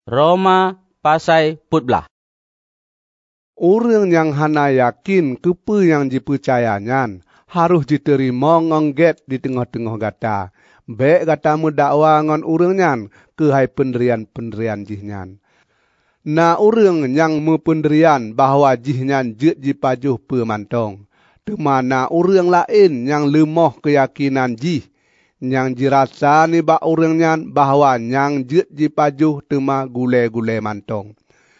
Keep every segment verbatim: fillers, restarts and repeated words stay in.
Roma pasai putbelah. Orang yang hana yakin kepa yang dipercayanyan harus diterima ngongget di tengah-tengah gata. Baik gata mendakwa ngon orang nyan ke hai penderian-penderian jihnyan. Na orang yang mependerian bahawa jihnyan jet jipajuh pemantong. Temana orang lain yang lemah keyakinan jih. Yang dirasa ni bak orang nyan bahawa yang jet jipajuh tema gulai-gulai mantong.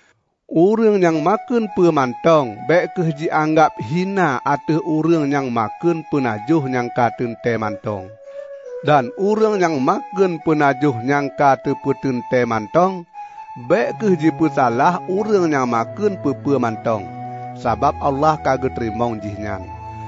Orang yang makan pemantong, baik ke dianggap hina atau orang yang makan penajuh yang katun teh mantong. Dan orang yang makan penajuh yang katun petun teh mantong, baik ke dipusalah orang yang makan pepe mantong. Sebab Allah kagak terima jihnya.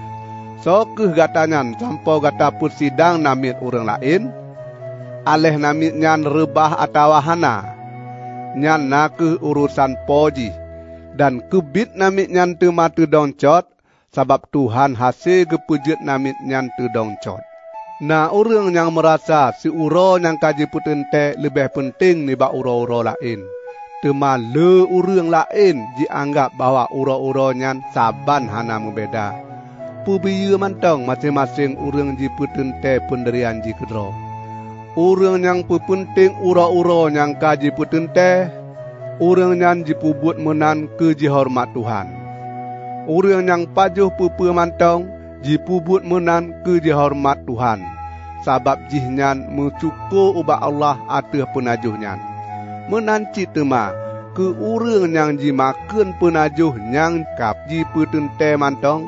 So ke gatanyan sampai gata put sidang namit orang lain, aleh namit nyan rebah atau hana. Nyan nak ke urusan poji dan kebit namit nyan tu matu dongcot sebab Tuhan hasil kepujut namit nyan tu dongcot. Nah orang yang merasa si uro yang kaji putente lebih penting ni bak uro-uro lain. Tema le orang lain dianggap bahawa uro-uro nyan saban hana membeda. Pubiya mantong masing-masing orang ji putente penderian ji kedro. Orang yang penting ura-ura yang kaji putente, orang yang dipubut menan ke dihormat Tuhan. Orang yang pajuh pupu mantong, dipubut menan ke dihormat Tuhan. Sebab jihnyan mencukup ubah Allah atas penajuhnya. Menanci tema ke orang yang dimakan penajuh yang kap ji putente mantong,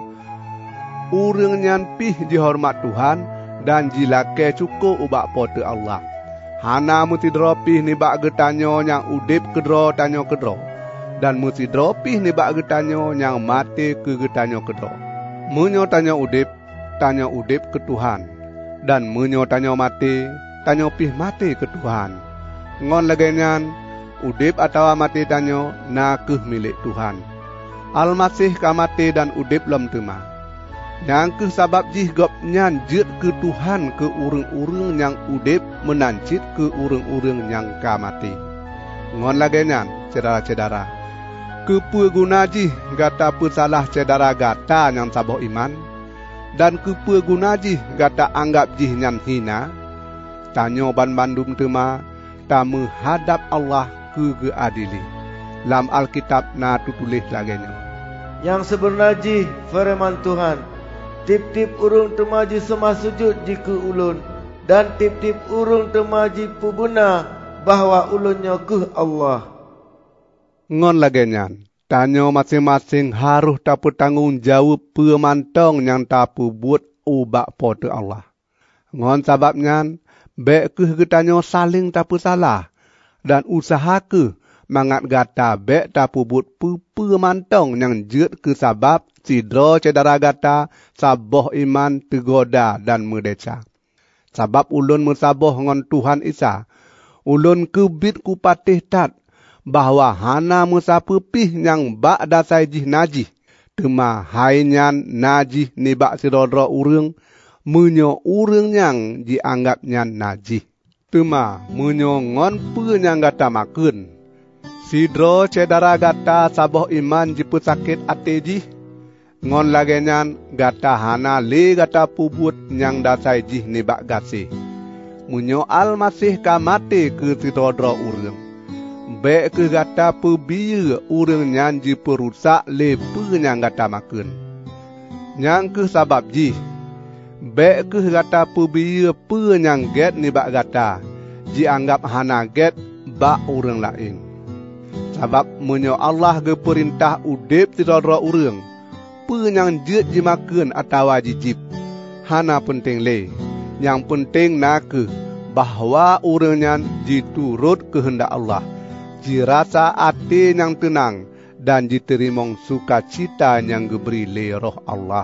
orang yang pih dihormat Tuhan, dan jilake cukup ubak pote Allah. Hana mesti dropih ni bak getanyo yang udip kedro tanyo kedro. Dan mesti dropih ni bak getanyo yang mati ke getanyo kedro. Menyo tanyo udip, tanyo udip ke Tuhan. Dan menyo tanyo mati, tanyo pih mati ke Tuhan. Ngon lagenyan, udip atau mati tanyo na ke milik Tuhan. Al-Masih ka mati dan udip lom tema. Yang ke sabab jih gop nyan jet ke Tuhan ke urang-urang yang udip menancit ke urang-urang yang kamati. Ngon lagi nyan, cedara-cedara. Kepa guna jih gata pesalah cedara gata yang saboh iman. Dan kepa guna jih gata anggap jih nyan hina. Tanyo ban bandum tema, ta menghadap Allah ke keadili. Lam Alkitab na tutulis lagi nyan. Yang sebenarnya firman Tuhan, tip-tip urung temaji semah sujud jika ulun, dan tip-tip urung temaji pubuna bahawa ulunnya ke Allah. Ngon lagi nyan, tanyo masing-masing harus dapat tanggung jawab pemantong yang tapu buat ubak pote Allah. Ngon sabab nyan, baik ke getanyo saling tapu salah, dan usaha ke mangat gata baik tapu buat pemantong yang jet ke sabab sidro cedera gata, saboh iman tegoda dan merdeca. Sabab ulun mensaboh ngon Tuhan Isa, ulun kebit kupatih tat, bahawa hana musapepih yang bak dasai jih najih, tema hainyan najih ni bak sidodro urang, menyo urang yang dianggap nyan najih. Tema menyo ngon pe yang gata makun. Sidro cedera gata saboh iman jiput sakit ate jih, ngon lagi nyan gata hana le gata pubut yang dasai jih ni bak gasi. Munyo Al-Masih ka mati ke sidodro urang. Baik ke gata pebiya urang nyan ji perusak le pe yang gata makan. Yang ke sabab jih. Baik ke gata pebiya pe yang get ni bak gata. Ji anggap hana get bak urang lain. Sabab munyo Allah ge perintah udip sidodro urang. Pe yang jet jimakan atau jijib. Hana penting le. Yang penting nak bahawa urangnya diturut kehendak Allah. Dirasa hati yang tenang dan diterima sukacita yang diberi le roh Allah.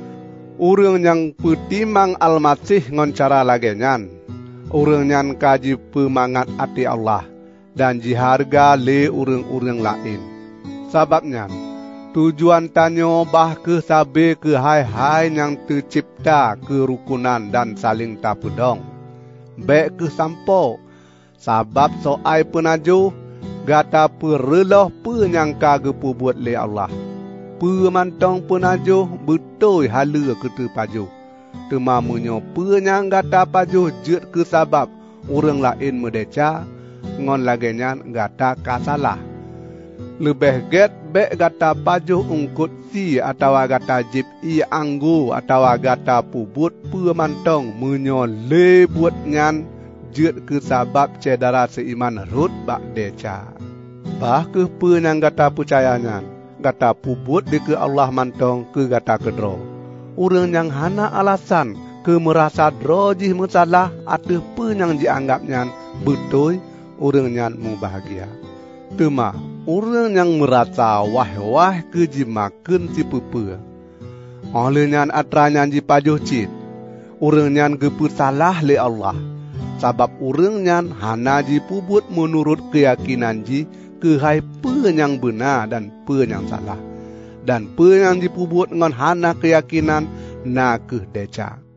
Urang yang petimang Al-Masih ngon cara lagenyan. Urang yang kaji pemangat hati Allah dan diharga le urang-urang lain. Sababnya tujuan tanyo bah ke sabe ke hai-hai yang tercipta kerukunan dan saling tapedong. Baik ke sampo, sabab soai penaju, Gata pereloh penyangka gepu buat le Allah. Pemantong penajuh betul hala ketu pajuh. Temamunyo penyang gata pajuh jet ke sabab orang lain medeca. Ngon lagenyan gata kasalah. Lebih get bek gata pajuh ungkut si atau gata jip i anggu atau gata pubut pemantong menyo le buat nyan jet ke sabab cedera seiman rut bak deca. Bah ke penyang gata percayanya, gata pubut di ke Allah mantong ke gata kedro. Orang yang hana alasan ke merasa drojih masalah atau penyang dianggapnya betul orang yang mu bahagia. Tema orang yang merasa wah-wah ke jimakan si pepe. Olehnya atranya ji pajuh cit. Orang yang gepu salah le Allah. Sabab orang yang hana ji pubut menurut keyakinan ji kehai pe yang benar dan pe yang salah. Dan pe yang dipubut dengan hana keyakinan na ke deca.